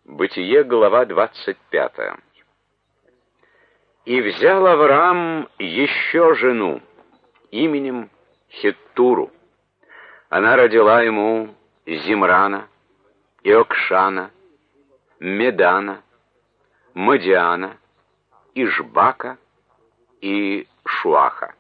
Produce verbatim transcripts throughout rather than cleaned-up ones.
Бытие, глава двадцать пятая. «И взял Авраам еще жену именем Хеттуру. Она родила ему Зимрана, Иокшана, Медана, Мадиана, Ишбака и Шуаха.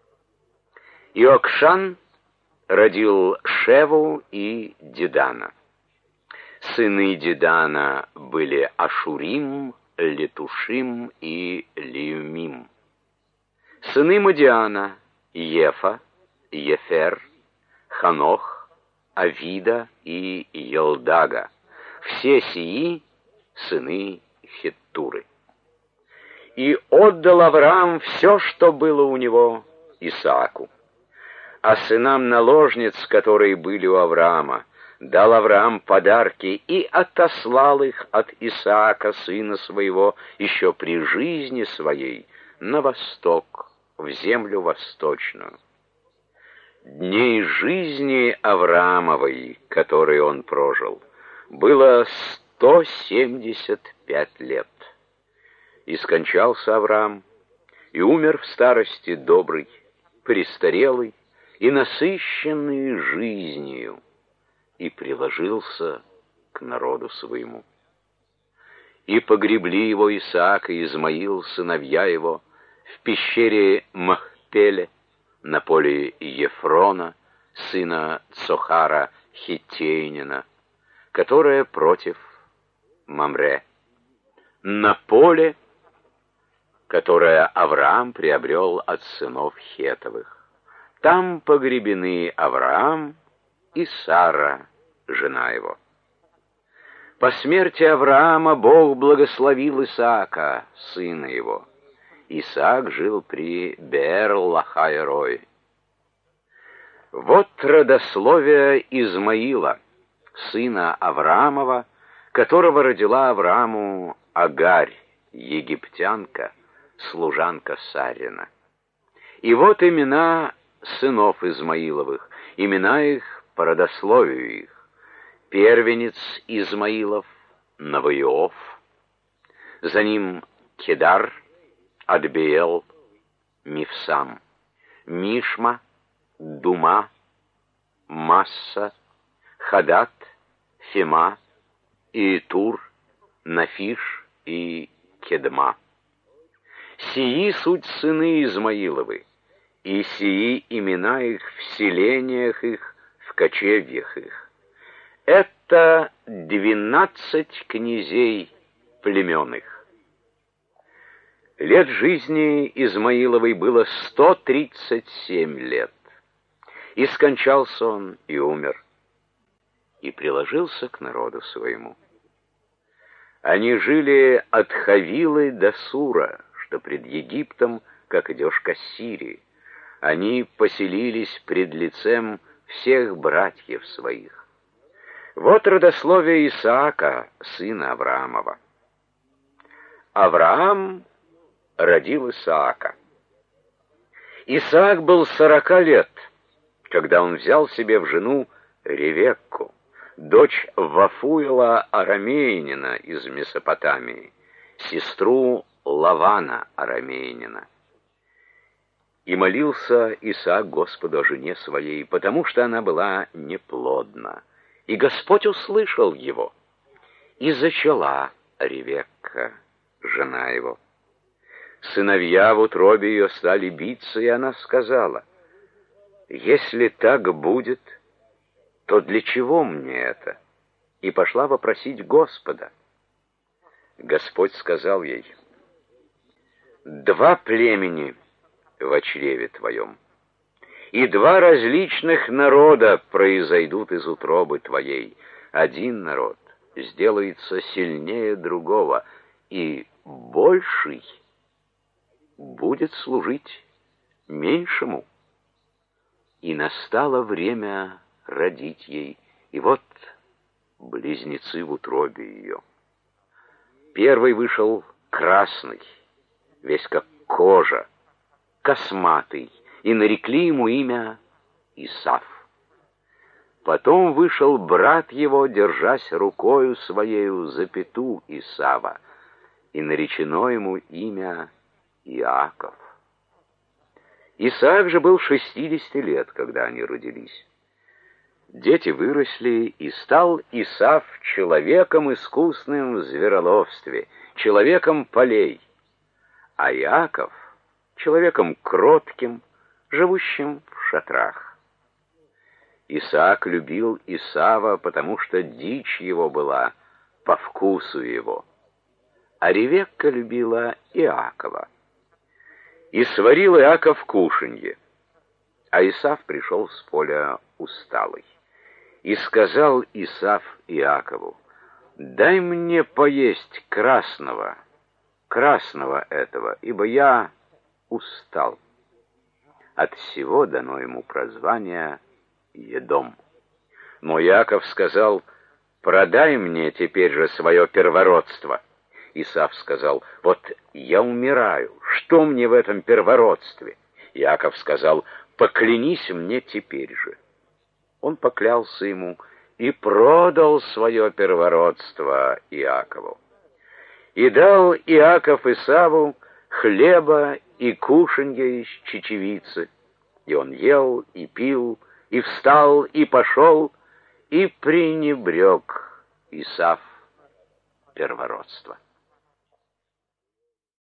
Иокшан родил Шеву и Дедана. Сыны Дедана были Ашурим, Летушим и Лиумим. Сыны Мадиана — Ефа, Ефер, Ханох, Авида и Елдага. Все сии сыны Хеттуры. И отдал Авраам все, что было у него, Исааку. А сынам наложниц, которые были у Авраама, дал Авраам подарки и отослал их от Исаака, сына своего, еще при жизни своей, на восток, в землю восточную. Дней жизни Авраамовой, которые он прожил, было сто семьдесят пять лет. И скончался Авраам, и умер в старости добрый, престарелый и насыщенный жизнью, и приложился к народу своему. И погребли его Исаак и Измаил, сыновья его, в пещере Махпеле, на поле Ефрона, сына Цохара Хиттейнина, которое против Мамре, на поле, которое Авраам приобрел от сынов Хетовых. Там погребены Авраам и Сара, жена его. По смерти Авраама Бог благословил Исаака, сына его. Исаак жил при Беэр-Лахай-Рой. Вот родословие Измаила, сына Авраамова, которого родила Аврааму Агарь, египтянка, служанка Сарина. И вот имена сынов Измаиловых, имена их по родословию их. Первенец Измаилов — Наваиов, за ним Кедар, Адбеел, Мифсам, Мишма, Дума, Масса, Хадат, Фема, Иетур, Нафиш и Кедма. Сии суть сыны Измаиловы, и сии имена их в селениях их, в кочевьях их. Это двенадцать князей племен их. Лет жизни Измаиловой было сто тридцать семь лет. И скончался он, и умер, и приложился к народу своему. Они жили от Хавилы до Сура, что пред Египтом, как идешь к Ассирии. Они поселились пред лицем всех братьев своих. Вот родословие Исаака, сына Авраамова. Авраам родил Исаака. Исаак был сорока лет, когда он взял себе в жену Ревекку, дочь Вафуила арамеянина из Месопотамии, сестру Лавана арамеянина. И молился Исаак Господу о жене своей, потому что она была неплодна. И Господь услышал его, и зачала Ревекка, жена его. Сыновья в утробе ее стали биться, и она сказала: «Если так будет, то для чего мне это?» И пошла вопросить Господа. Господь сказал ей: «Два племени в чреве твоем, и два различных народа произойдут из утробы твоей. Один народ сделается сильнее другого, и больший будет служить меньшему». И настало время родить ей, и вот близнецы в утробе ее. Первый вышел красный, весь как кожа, косматый, и нарекли ему имя Исав. Потом вышел брат его, держась рукою своею за пяту Исава, и наречено ему имя Иаков. Исаак же был шестидесяти лет, когда они родились. Дети выросли, и стал Исав человеком искусным в звероловстве, человеком полей, а Иаков — человеком кротким, живущим в шатрах. Исаак любил Исава, потому что дичь его была по вкусу его, а Ревекка любила Иакова. И сварил Иаков кушанье, а Исав пришел с поля усталый. И сказал Исав Иакову: «Дай мне поесть красного, красного этого, ибо я устал». От всего дано ему прозвание Едом. Но Иаков сказал: «Продай мне теперь же свое первородство». Исав сказал: «Вот я умираю, что мне в этом первородстве?» Иаков сказал: «Поклянись мне теперь же». Он поклялся ему и продал свое первородство Иакову. И дал Иаков Исаву хлеба и кушанья из чечевицы, и он ел и пил, и встал, и пошел, и пренебрег Исав первородство.